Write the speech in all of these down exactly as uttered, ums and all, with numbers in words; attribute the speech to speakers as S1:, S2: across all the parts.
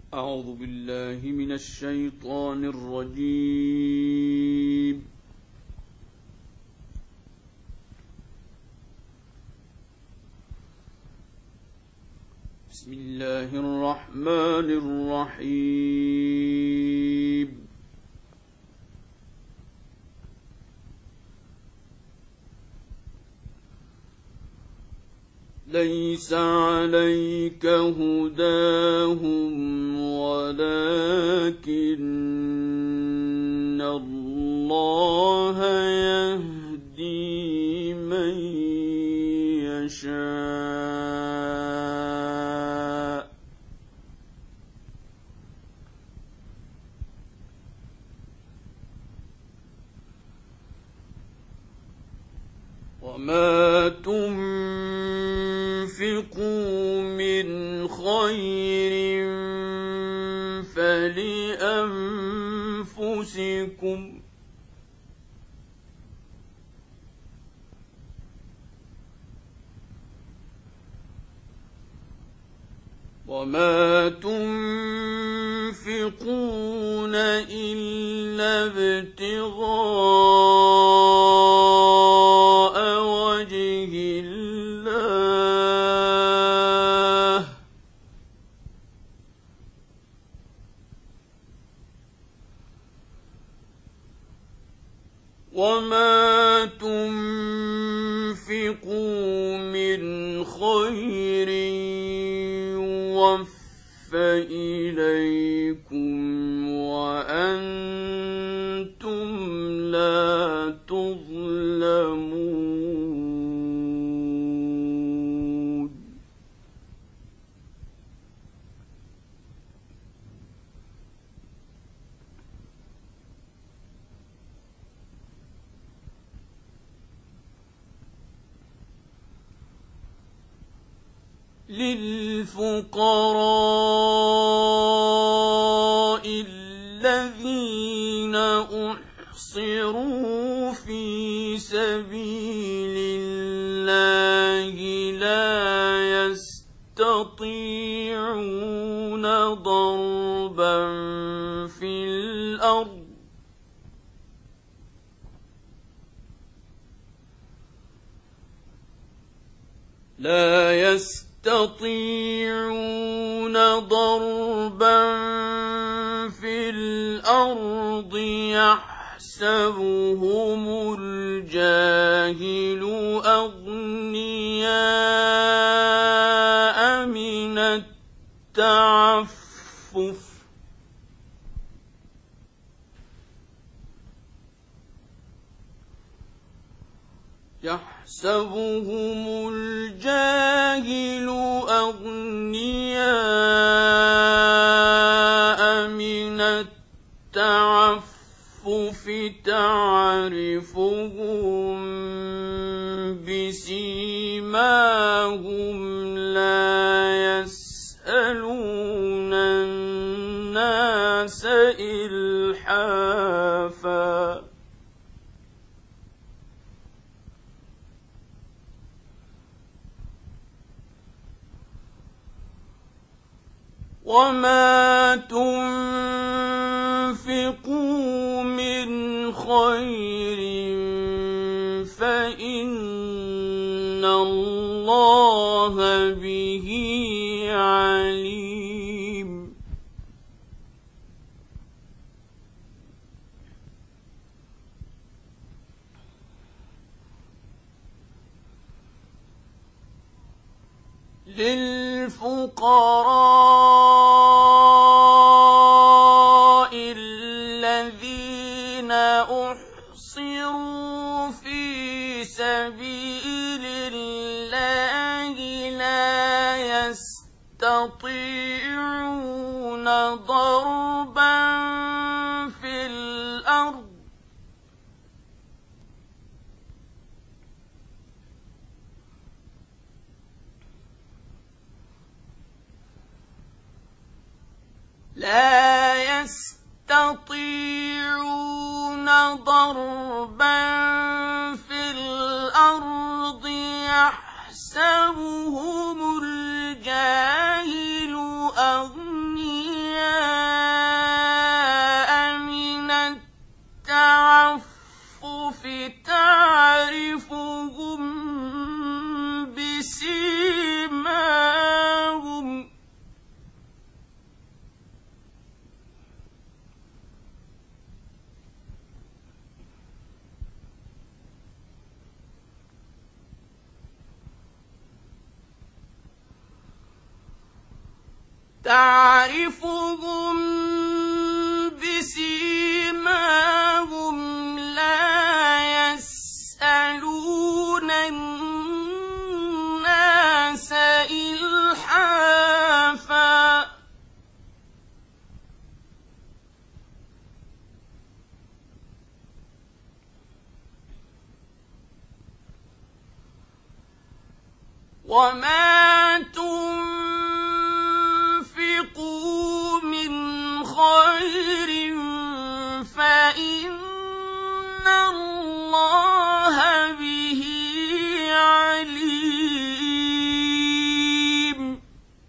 S1: أعوذ بالله من الشيطان الرجيم. بسم الله الرحمن الرحيم. ليس عليك هداهم ولكن الله يهدي من يشاء وما تنفقوا من خير فلأنفسكم وما تنفقون إلا ابتغاء وجه الله وما تنفقوا من خير يوفى إليكم وأنتم لا تظلمون. للفقراء الذين أحصروا في سبيل الله لا يستطيعون ضربا في الأرض لا يستطيعون يستطيعون ضربا في الأرض يحسبهم الجاهل أغنياء من التعفف يحسبهم الجاهل أغنياء من التعفف تعرفهم بسيماهم لا يسألون الناس إلحافا وما تنفقوا من خير فإن الله به عليم. للفقراء الذين أحصروا في سبيل الله لا يستطيعون ضربا في الأرض لا يستطيعون ضربا في الأرض يحسبهم الجاهل أغنياء تعرفهم بسيماهم لا يسألون الناس إلحافا وما تنفقوا من خير فإن الله به عليم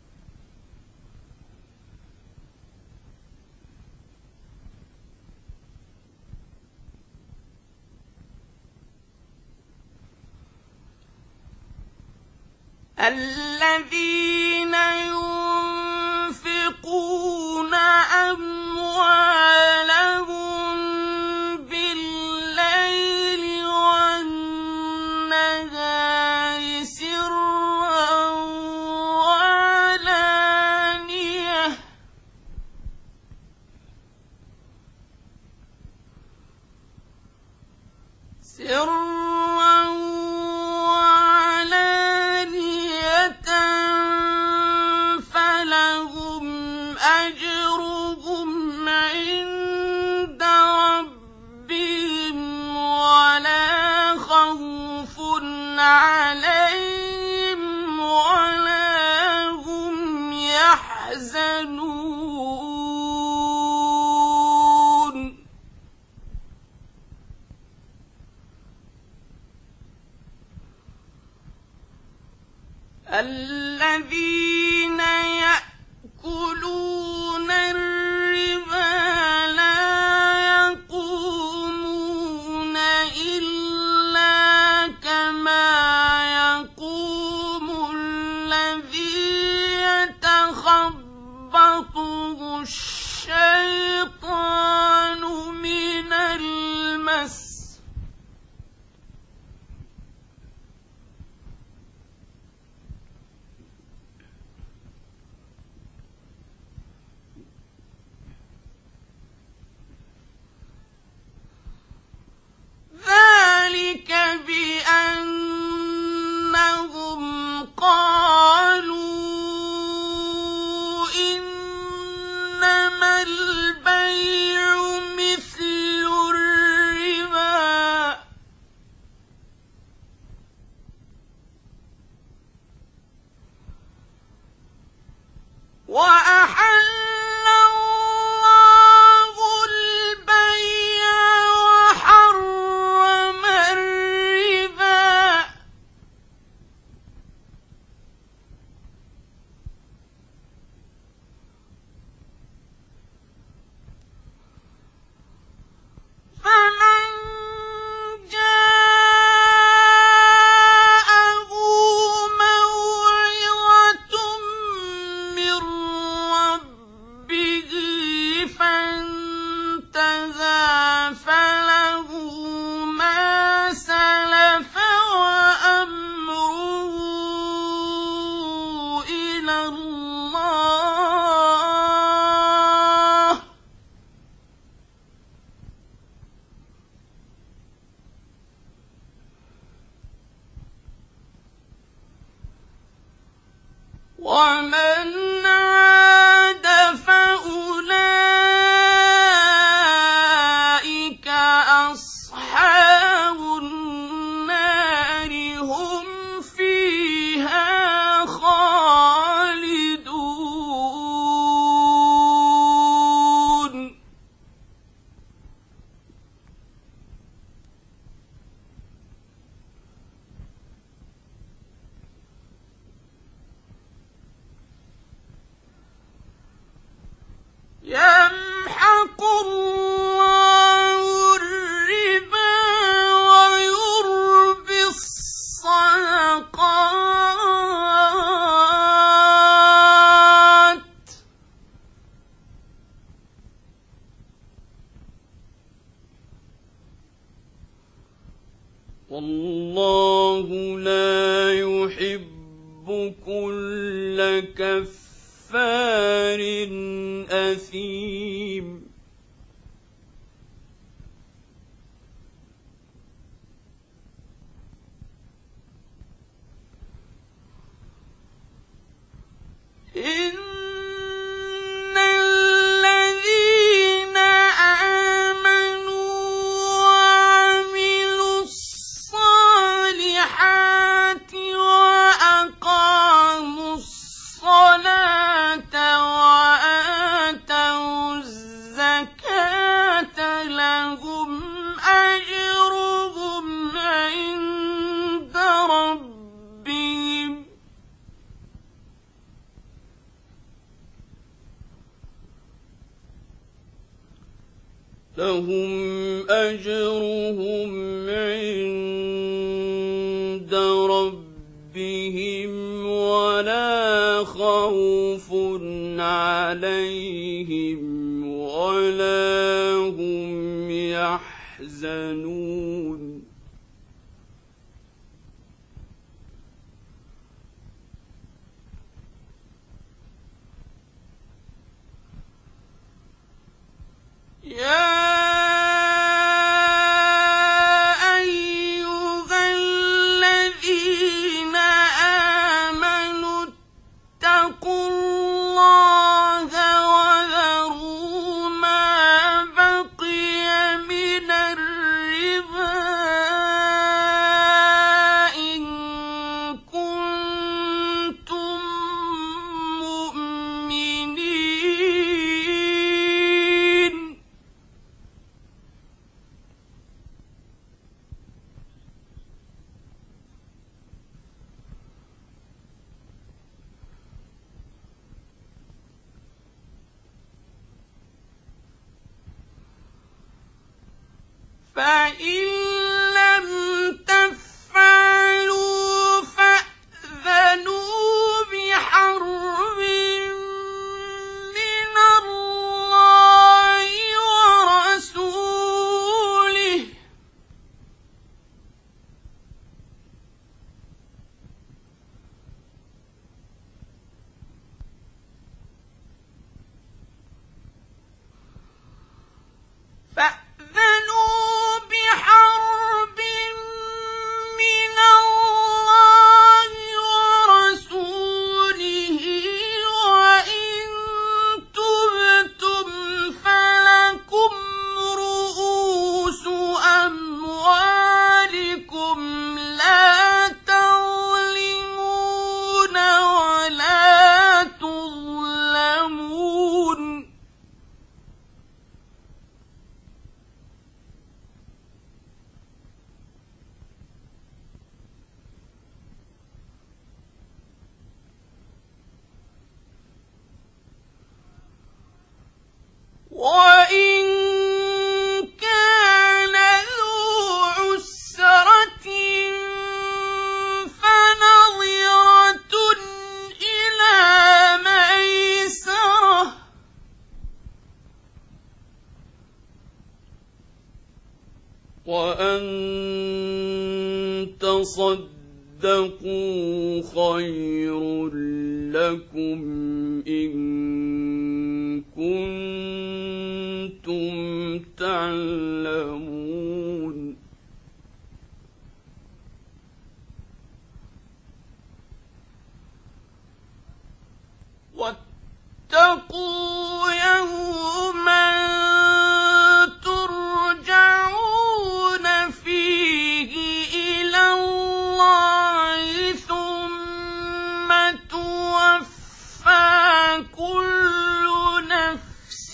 S1: الذين ينفقون أموالهم بالليل والنهار سرا وعلانية سرا عليهم ولا هم يحزنون الذين يأكلون الربا لا يقومون إلا كما يتخبطه الشيطان من المس ذلك بأنهم قالوا إنما البيع مثل الربا وأحل الله البيع وحرم الربا فمن جاءه موعظة من ربه فانتهى فله ما سلف وأمره إلى الله ومن عاد فأولئك أصحاب النار هم فيها خالدون كفار أثيم إن الذين آمنوا وعملوا الصالحات وأقاموا الصلاة وآتوا الزكاة لهم أجرهم عند ربهم لهم أجرهم عند ربهم ولا خوف عليهم ولا هم يحزنون يا أيها الذين آمنوا اتقوا الله وذروا ما بقي من الربا إن كنتم مؤمنين فإن لم تفعلوا فأذنوا بحرب من الله ورسوله فأذنوا بحرب من الله ورسوله وإن تبتم فلكم رؤوس أموالكم لا تظلمون ولا تظلمون وإن كان ذو عسرة فنظرة إلى ميسرة وأن تصدقوا خير لكم إن كنتم تعلمون واتقوا يوما ترجعون فيه إلى الله ثم توفى كل نفس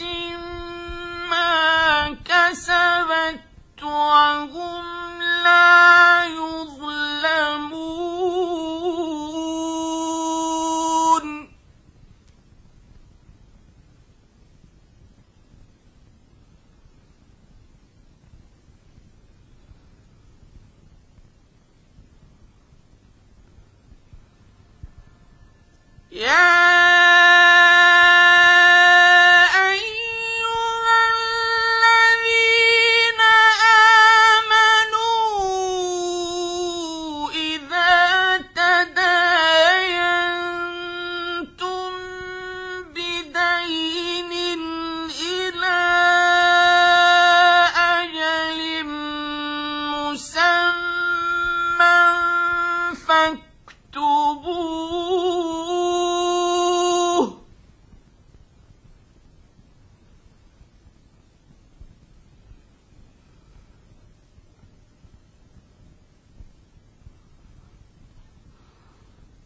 S1: ما كسبت وهم لا يظلمون يا أيها الذين آمنوا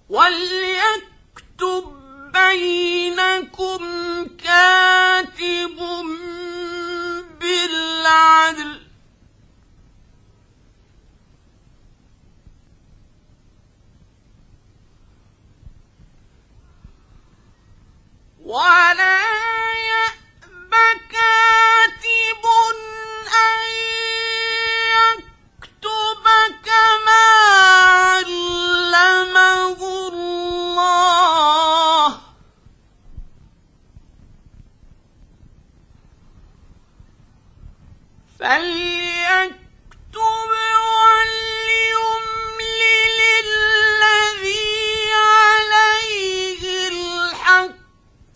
S1: وَلْيَكْتُبْ بَيْنَكُمْ كَاتِبٌ بِالْعَدْلِ ۚ وَلَا يَأْبَ كَاتِبٌ أَن يَكْتُبَ كَمَا عَلَّمَهُ اللَّهُ ۚ فَلْيَكْتُبْ وَلْيُمْلِلِ الَّذِي عَلَيْهِ الْحَقُّ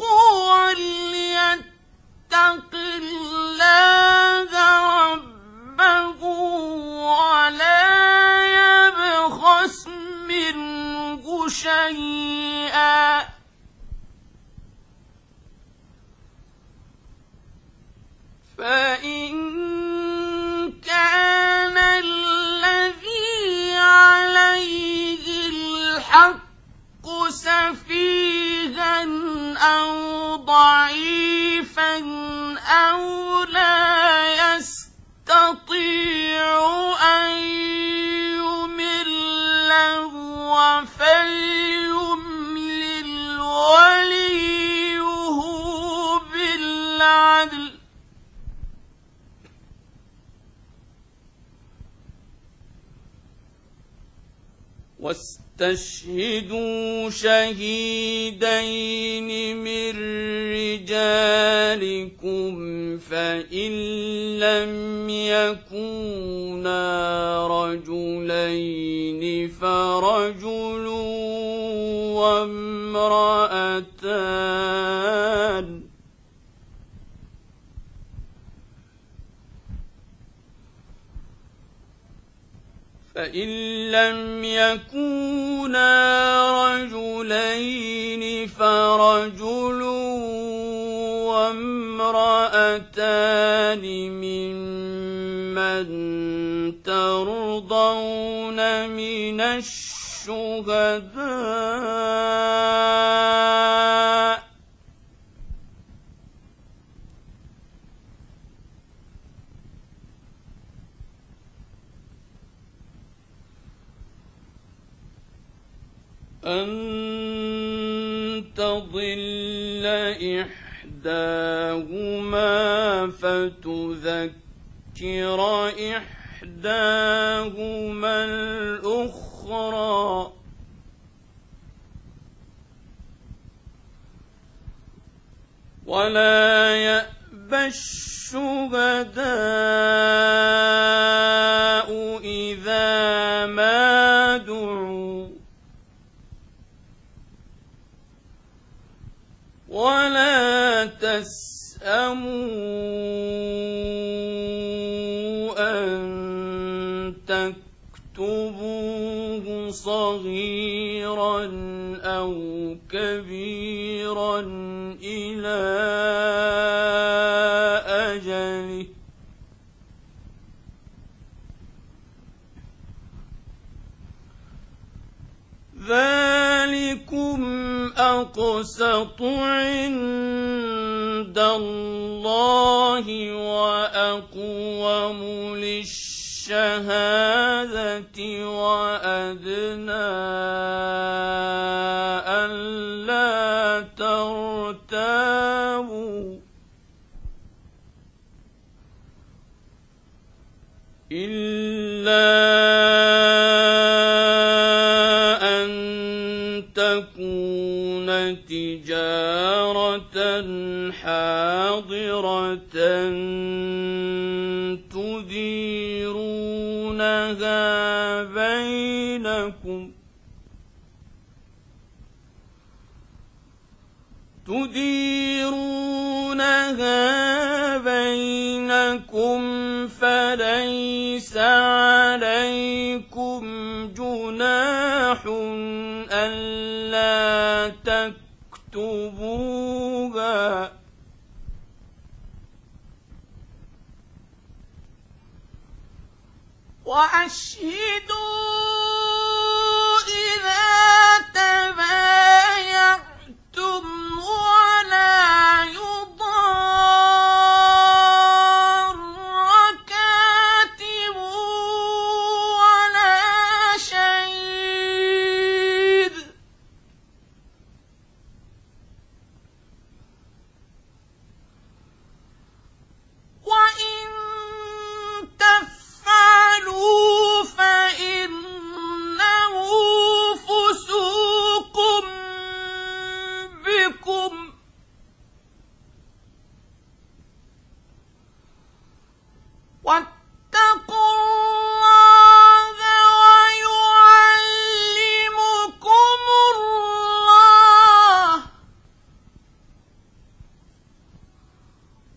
S1: وَلْيَتَّقِ اللَّهَ رَبَّهُ وَلَا يَبْخَسْ مِنْهُ شَيْئًا ۚ فَإِن كَانَ الَّذِي عَلَيْهِ الْحَقُّ سَفِيهًا أَوْ ضَعِيفًا أَوْ لَا يَسْتَطِيعُ أَن يُمِلَّ هُوَ فَلْيُمْلِلْ وَلِيُّهُ بِالْعَدْلِ ۚ وَاسْتَشْهِدُوا شَهِيدَيْنِ مِن رِّجَالِكُمْ ۖ فَإِن لَّمْ يَكُونَا رَجُلَيْنِ فَرَجُلٌ وَامْرَأَتَانِ ۚ فَإِن لَّمْ يَكُونَا رَجُلَيْنِ فَرَجُلٌ وَامْرَأَتَانِ مِمَّن تَرْضَوْنَ مِنَ الشُّهَدَاءِ أَن تَضِلَّ إِحْدَاهُمَا فَتُذَكِّرَ إِحْدَاهُمَا الْأُخْرَىٰ ۚ وَلَا يَأْبَ الشُّهَدَاءُ إِذَا مَا دُعُوا ۚ وَلَا تَسْأَمُوا أَن تَكْتُبُوهُ صَغِيرًا أَوْ كَبِيرًا إِلَىٰ أَجَلِهِ ۚ ذَٰلِكُمْ أَقْسَطُ عِندَ اللَّهِ وَأَقْوَمُ لِلشَّهَادَةِ وَأَدْنَىٰ أَلَّا تَرْتَابُوا ۖ إِلَّا تَكُونَ تِجَارَةً حَاضِرَةً تُدِيرُونَهَا بَيْنَكُمْ تُدِيرُونَهَا بَيْنَكُمْ فَلَيْسَ عَلَيْكُمْ جُنَاحٌ أَلَّا تَكْتُبُوهَا ۚ وَأَشْهِدُوا إِذَا تَبَايَعْتُمْ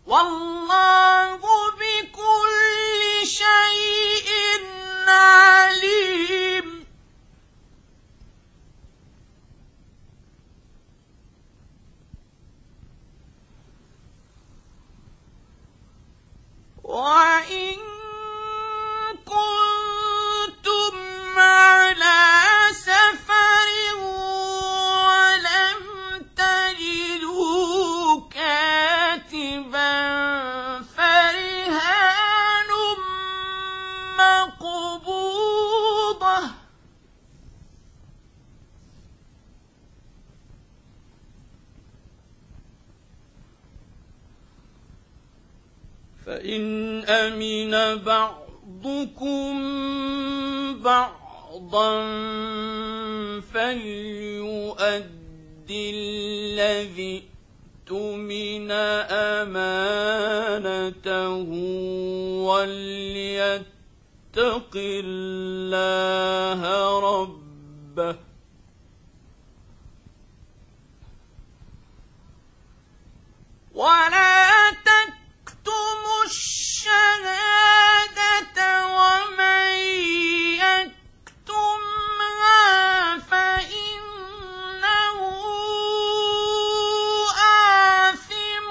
S1: والله بكل شيء عليم وإن كنتم على سفر ولم تجدوا كاتبا فرهان مقبوضة فإن أمن بعضكم بعضا فليؤدي الذي اؤتمن أمانته وليتق الله ربه ولا تكتموا الشهادة ومن يكتمها فإنه آثم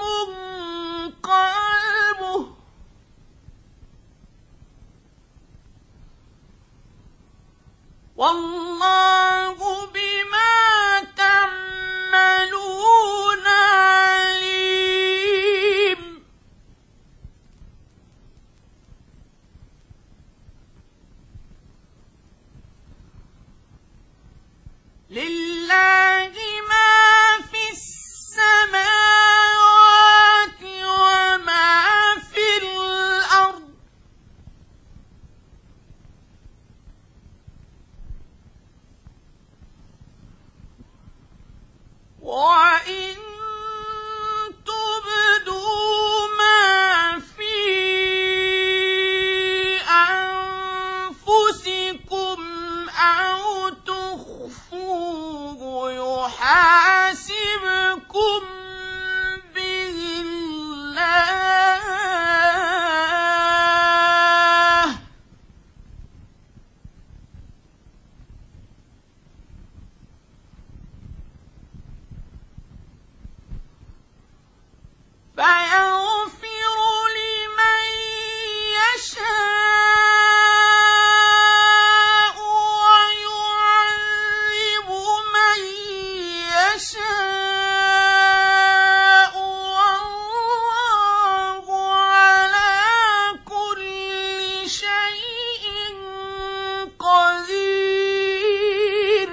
S1: قلبه والله بما تعملون عليم لله ما في السماوات وما في الأرض وإن تبدوا ما في أنفسكم أو تخفوه يحاسبكم به الله فيغفر لمن يشاء ويعذب من يشاء والله على كل شيء قدير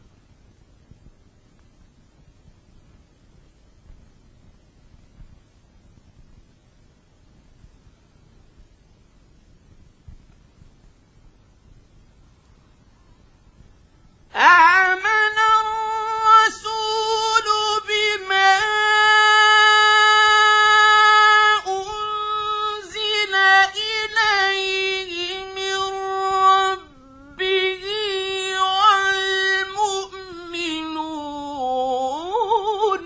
S1: آمن الرسول بما أنزل إليه من ربه والمؤمنون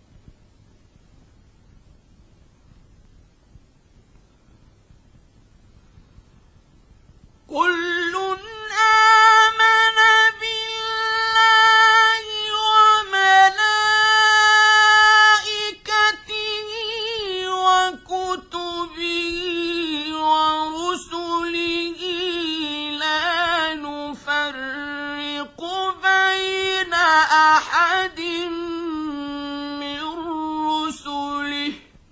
S1: كل آمن بالله وملائكته وكتبه ورسله لا نفرق بين أحد من رسله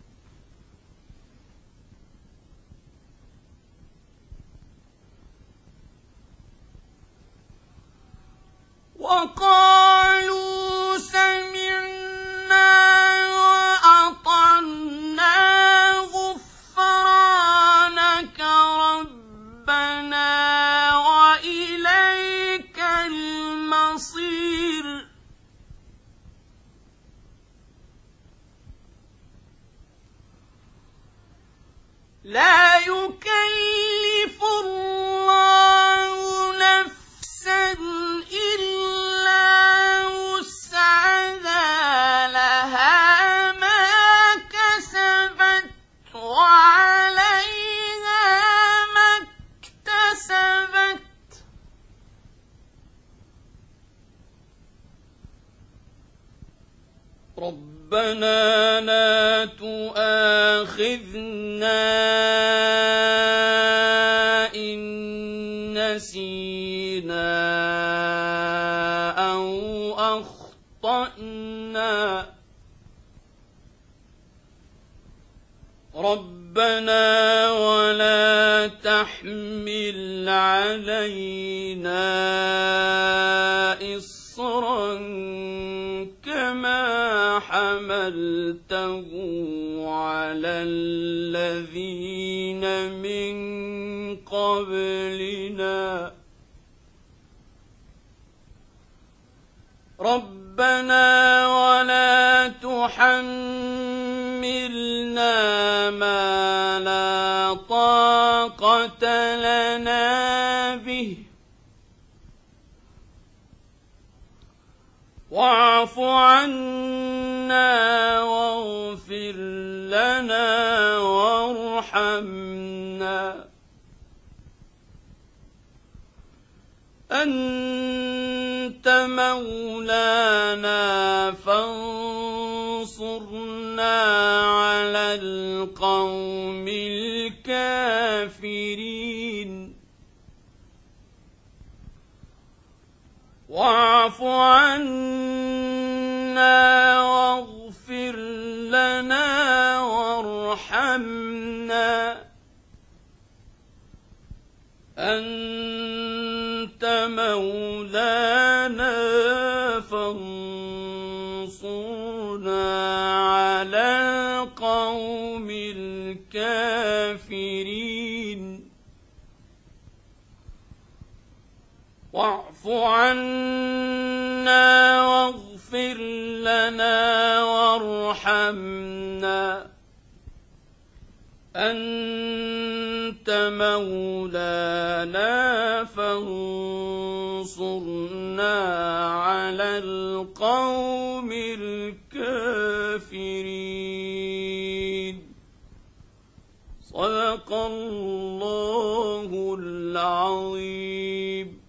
S1: وقالوا سمعنا وأطعنا غفرانك ربنا وإليك المصير لا يكلف الله نفسا إلا وسعها لها ما كسبت ربنا لا تؤاخذنا إن نسينا أو أخطأنا ربنا ولا تحمل علينا إصرا كما حملته على الذين من قبلنا ربنا ولا تحملنا ما لا طاقة لنا به واعف عنا واغفر لنا وارحمنا أنت مولانا فانصرنا على القوم الكافرين واعف عنا واغفر لنا وارحمنا أنت مولانا فانصرنا على القوم الكافرين واعف عنا واغفر لنا وارحمنا أنت مولانا فانصرنا على القوم الكافرين صدق الله العظيم.